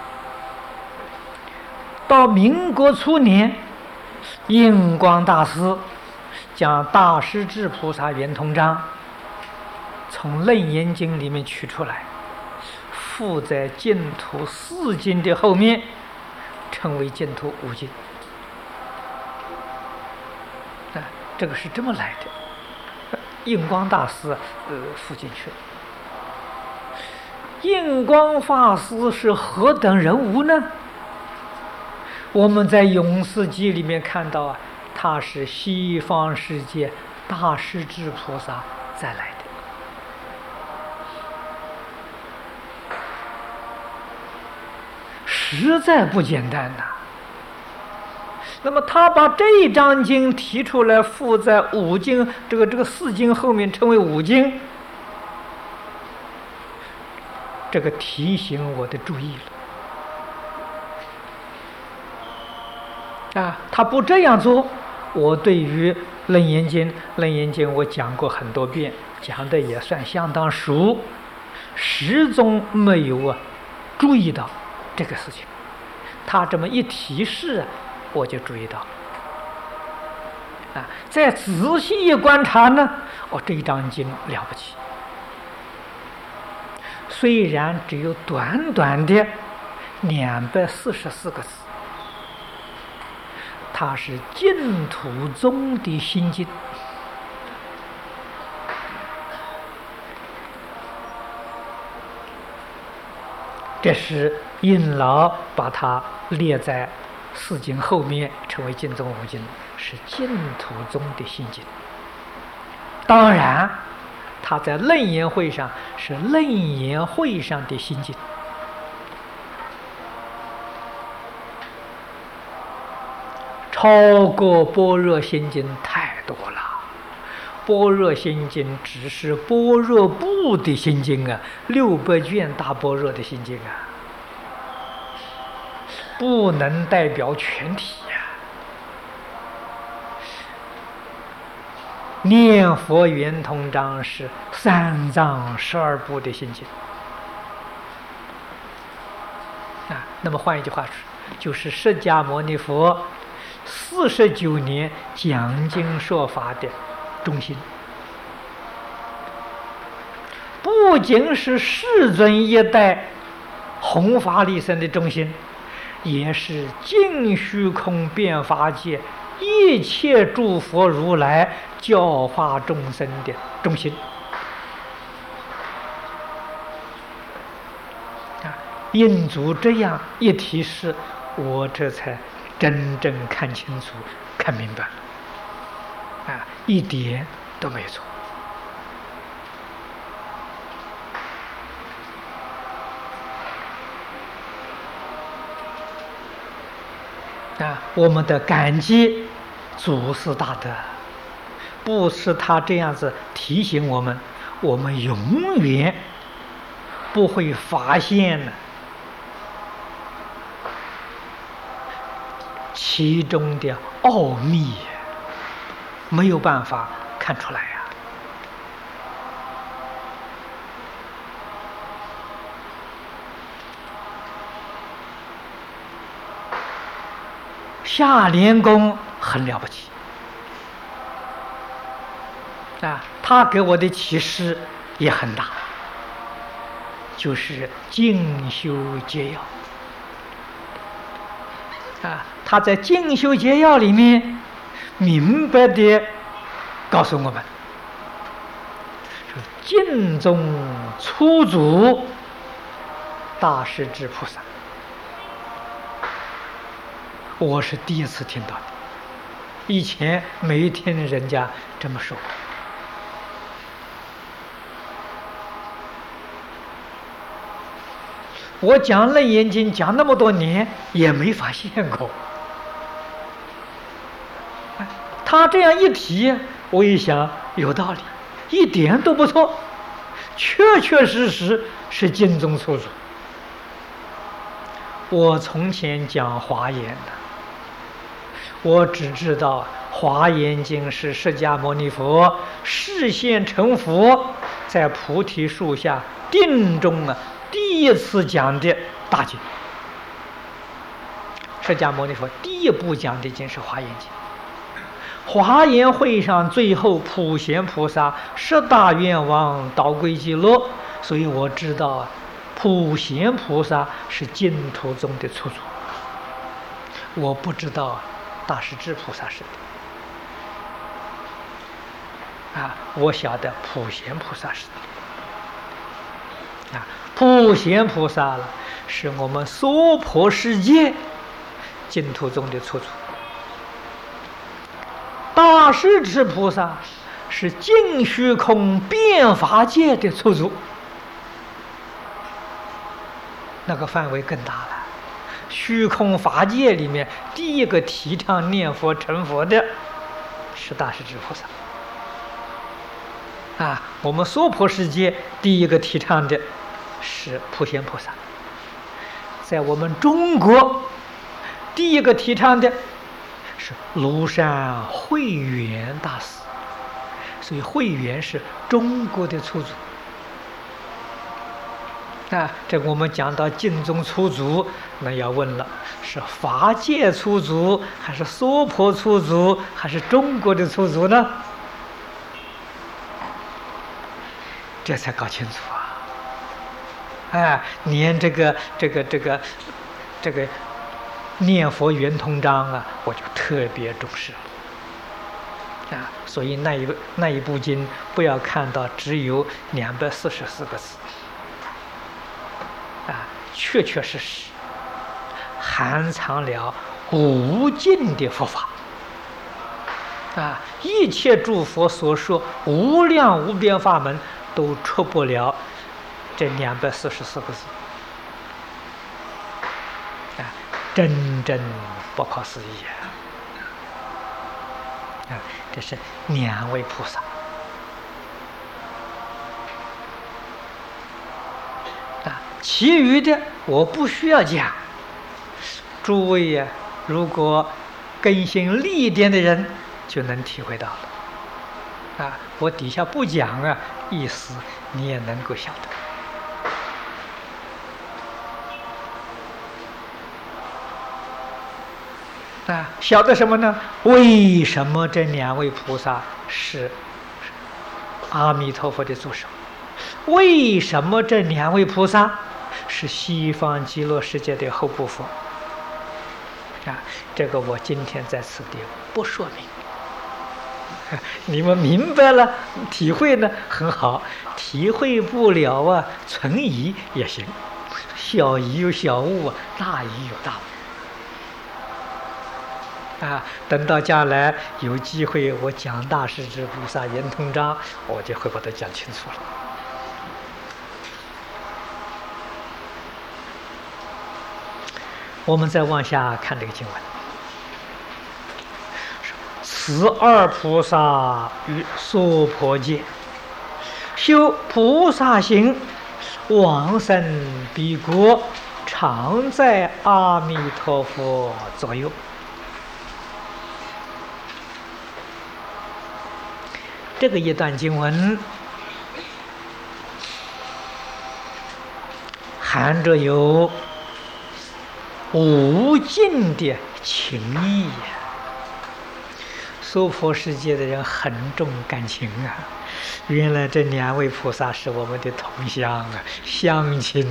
到民国初年，印光大师将大势至菩萨圆通章从楞严经里面取出来，附在净土四经的后面，称为净土五经这个是这么来的。印光大师附进去了。印光法师是何等人物呢？我们在永世记里面看到他是西方世界大势至菩萨再来的。实在不简单那么他把这一章经提出来附在五经这个四经后面，称为五经，这个提醒我的注意了他不这样做，我对于楞严经我讲过很多遍，讲的也算相当熟，始终没有注意到这个事情。他这么一提示我就注意到再仔细一观察呢，这一章经了不起。虽然只有短短的244个字，它是净土宗的心经这是印老把它列在四经后面，成为净宗五经，是净土宗的心经。当然他在楞严会上是楞严会上的心经超过般若心经太多了。般若心经只是般若部的心经600卷大般若的心经不能代表全体念佛圆通章是3藏12部的心经那么换一句话说，就是释迦牟尼佛49年讲经说法的中心，不仅是世尊一代弘法利生的中心，也是尽虚空遍法界一切诸佛如来教化众生的中心啊，印祖这样一提示，我这才真正看清楚、看明白了，啊，一点都没错。啊，我们的感激祖师大德，不是他这样子提醒我们，我们永远不会发现呢其中的奥秘，没有办法看出来呀。夏莲公很了不起啊，他给我的启示也很大，就是静修结要啊。他在静修结要里面明白地告诉我们，说净宗初祖大势至菩萨，我是第一次听到的，以前没听人家这么说。我讲《楞严经》讲那么多年，也没发现过。他这样一提，我一想有道理，一点都不错，确确实实是净宗初祖。我从前讲华严的，我只知道《华严经》是释迦牟尼佛示现成佛，在菩提树下定中第一次讲的大经。释迦牟尼佛第一部讲的经是《华严经》。华严会上最后普贤菩萨10大愿望导归极乐，所以我知道普贤菩萨是净土宗的初祖。我不知道大势至菩萨是的我晓得普贤菩萨是的普贤菩萨是我们娑婆世界净土宗的初祖。大势至菩萨是净虚空变法界的初祖，那个范围更大了。虚空法界里面第一个提倡念佛成佛的是大势至菩萨我们娑婆世界第一个提倡的是普贤菩萨，在我们中国第一个提倡的是庐山慧远大师，所以慧远是中国的初祖这我们讲到净宗初祖，那要问了，是法界初祖还是娑婆初祖还是中国的初祖呢？这才搞清楚连这个念佛圆通章我就特别重视所以那一部经不要看到只有244个字确确实实含藏了无尽的佛法一切诸佛所说无量无边法门都出不了这244个字真正不可思议这是2位菩萨其余的我不需要讲，诸位如果根性利一点的人就能体会到了我底下不讲意思你也能够晓得晓得什么呢？为什么这2位菩萨是阿弥陀佛的助手？为什么这2位菩萨是西方极乐世界的后部佛这个我今天在此地不说明你们明白了体会呢很好，体会不了存疑也行， 小疑有小悟，大疑有大悟。啊，等到将来有机会，我讲大势至菩萨圆通章，我就会把它讲清楚了。我们再往下看这个经文。此二菩萨于娑婆界修菩萨行，往生彼国，常在阿弥陀佛左右。这个一段经文含着有无尽的情谊呀！娑婆世界的人很重感情啊！原来这两位菩萨是我们的同乡啊，乡亲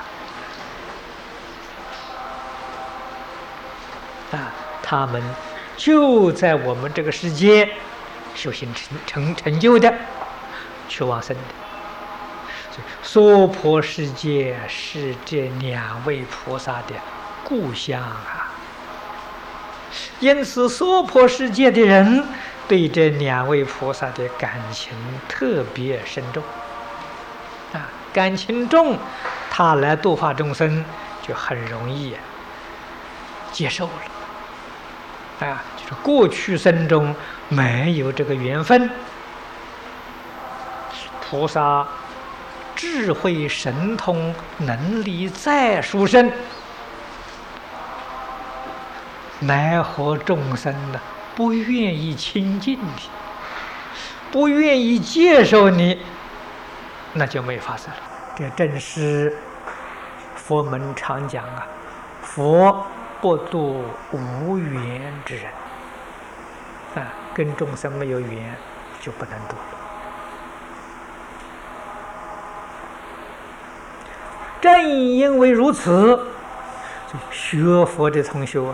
啊！他们就在我们这个世界修行成就的，去往生的。娑婆世界是这两位菩萨的故乡啊！因此，娑婆世界的人对这两位菩萨的感情特别深重啊，感情重，他来度化众生就很容易接受了啊。就是过去生中没有这个缘分，菩萨智慧神通能力再殊胜，奈何众生呢不愿意亲近你，不愿意接受你，那就没法子了。这正是佛门常讲啊，佛不度无缘之人啊，跟众生没有缘就不能度了。正因为如此，学佛的同学啊，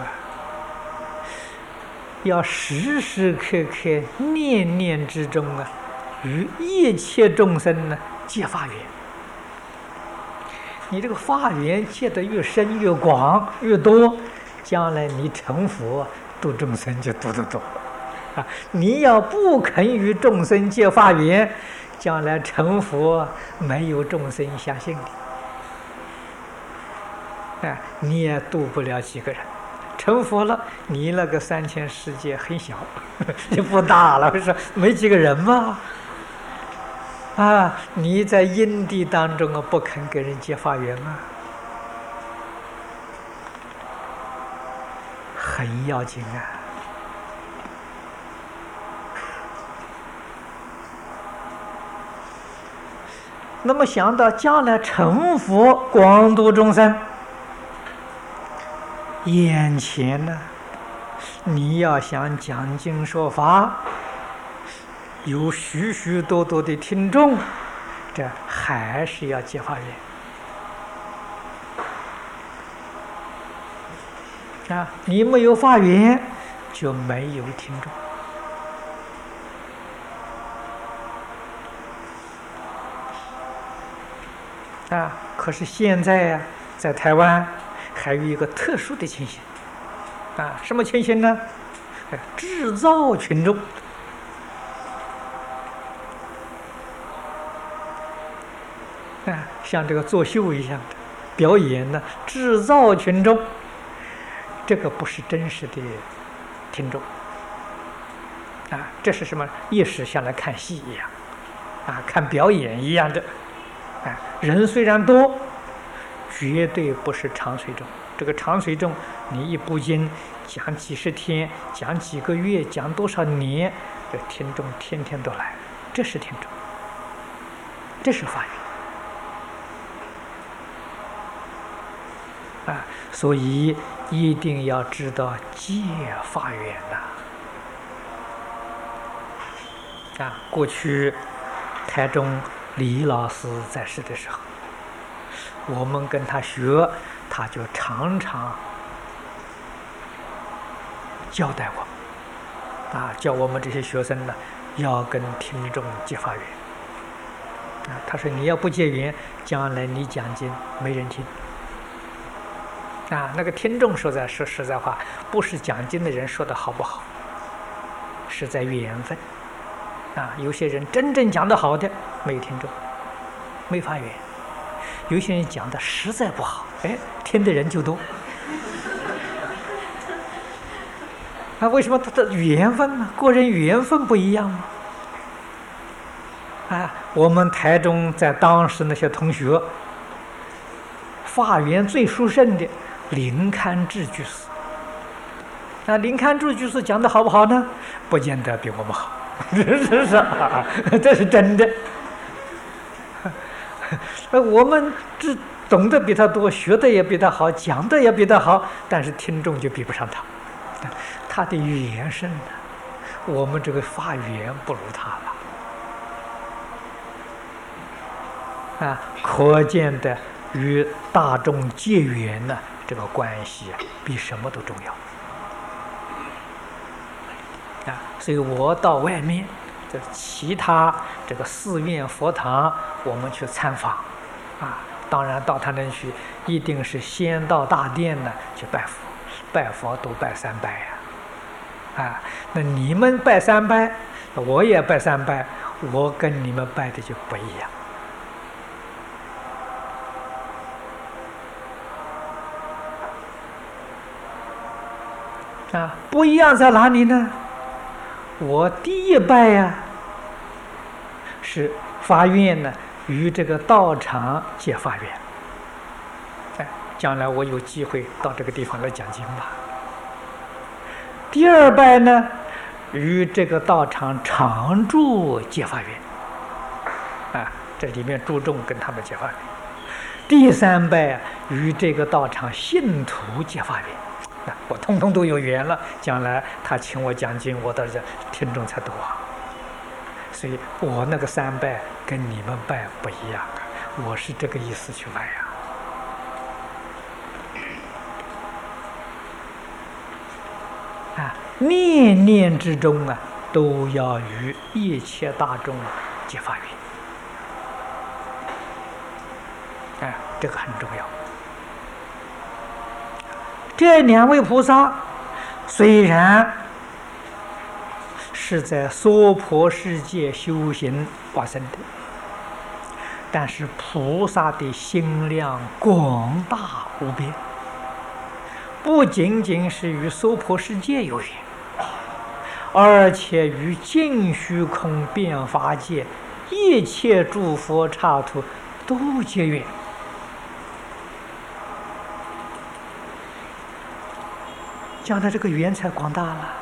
要时时刻刻念念之中啊，与一切众生呢结法缘。你这个法缘结得越深越广越多，将来你成佛度众生就度得多啊！你要不肯与众生结法缘，将来成佛没有众生相信你啊，你也度不了几个人。成佛了，你那个3000世界很小，就不大了。说没几个人嘛，啊，你在因地当中啊，不肯给人结法缘啊，很要紧啊。那么想到将来成佛，广度众生。眼前呢，你要想讲经说法，有许许多多的听众，这还是要结法缘啊！你没有法缘，就没有听众啊！可是现在呀，在台湾还有一个特殊的情形啊，什么情形呢？制造群众啊，像这个作秀一样的表演呢，制造群众。这个不是真实的听众啊，这是什么？意识像来看戏一样啊，看表演一样的啊。人虽然多，绝对不是常随众。这个常随众，你一部经讲几十天，讲几个月，讲多少年，这听众天天都来，这是听众，这是法缘啊！所以一定要知道借法缘啊！过去台中李老师在世的时候，我们跟他学，他就常常交代我啊，叫我们这些学生呢，要跟听众结法缘啊。他说你要不结缘，将来你讲经没人听那个听众说实在话，不是讲经的人说的好不好，是在缘分。有些人真正讲的好的没有听众，没发缘；有些人讲的实在不好，听的人就多。为什么他的缘分呢？个人缘分不一样吗？我们台中在当时那些同学，发缘最殊胜的林堪志居士。林堪志居士讲的好不好呢？不见得比我们好，这是真的。我们只懂得比他多，学的也比他好，讲的也比他好，但是听众就比不上他。他的缘深呢，我们这个发缘不如他了。可见的与大众结缘呢，这个关系比什么都重要。所以我到外面这其他这个寺院佛堂，我们去参访当然到他那去，一定是先到大殿呢去拜佛，拜佛都拜3拜那你们拜3拜，我也拜3拜，我跟你们拜的就不一样。不一样在哪里呢？我第一拜是发愿呢，与这个道场结发愿。将来我有机会到这个地方来讲经吧。第二拜呢，与这个道场常住结发愿。这里面注重跟他们结发愿。第3拜与这个道场信徒结发愿。我通通都有缘了，将来他请我讲经，我到这听众才多所以我那个3拜跟你们拜不一样我是这个意思去拜念念之中都要与一切大众结发愿。这个很重要。这2位菩萨虽然是在娑婆世界修行化身的，但是菩萨的心量广大无边，不仅仅是与娑婆世界有缘，而且与尽虚空遍法界一切诸佛刹土都结缘。将来这个缘才广大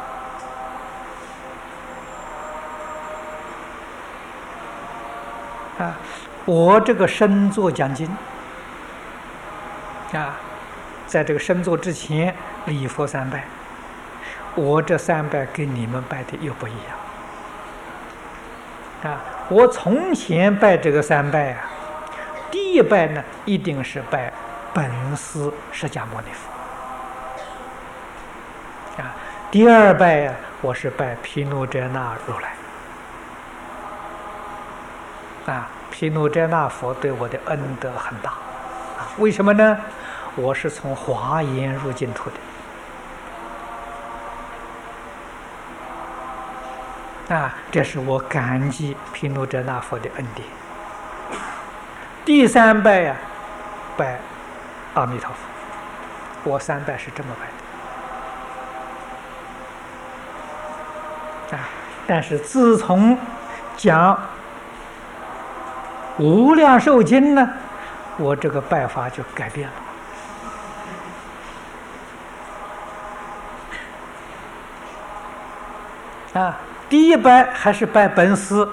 了我这个身座讲经在这个身座之前礼佛3拜，我这3拜跟你们拜的又不一样我从前拜这个3拜第一拜呢，一定是拜本师释迦牟尼佛第2拜我是拜毗卢遮那如来毗卢遮那佛对我的恩德很大为什么呢？我是从华严入净土的这是我感激毗卢遮那佛的恩典。第3拜拜阿弥陀佛，我3拜是这么拜的但是自从讲无量寿经呢，我这个拜法就改变了第一拜还是拜本师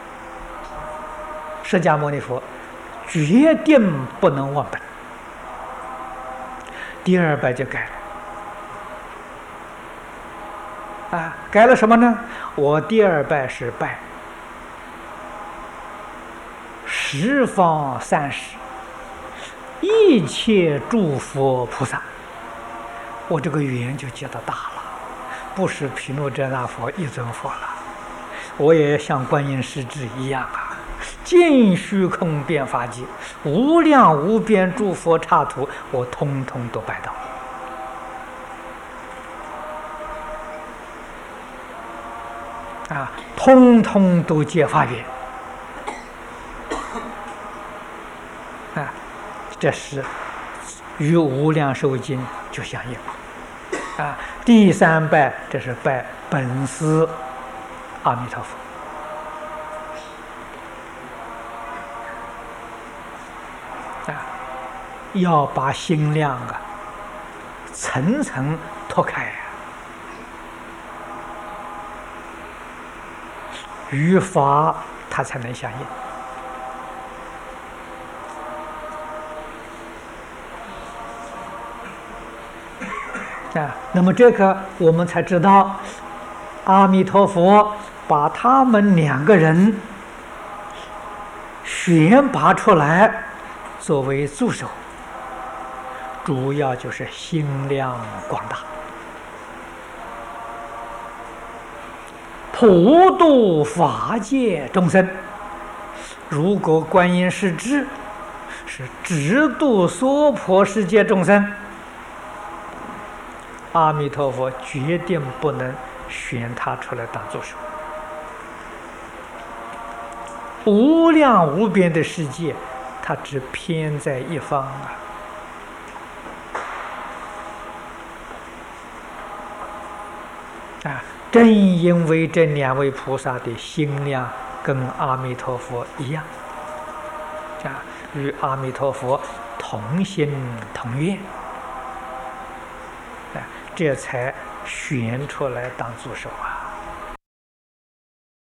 释迦牟尼佛，决定不能忘本。第2拜就改了改了什么呢？我第2拜是拜十方三世一切诸佛菩萨，我这个缘就结得大了，不是毗卢遮那佛一尊佛了，我也像观音师智一样尽虚空遍法界，无量无边诸佛刹土，我通通都拜倒，通通都结发愿，这是与无量寿经就相应。第三拜，这是拜本师阿弥陀佛。要把心量层层拓开，与法它才能相应。那么这个我们才知道，阿弥陀佛把他们两个人选拔出来作为助手，主要就是心量广大，普度法界众生。如果观音是智，是只度娑婆世界众生，阿弥陀佛决定不能选他出来当助手。无量无边的世界，他只偏在一方正因为这两位菩萨的心量跟阿弥陀佛一样，与阿弥陀佛同心同愿，这才选出来当助手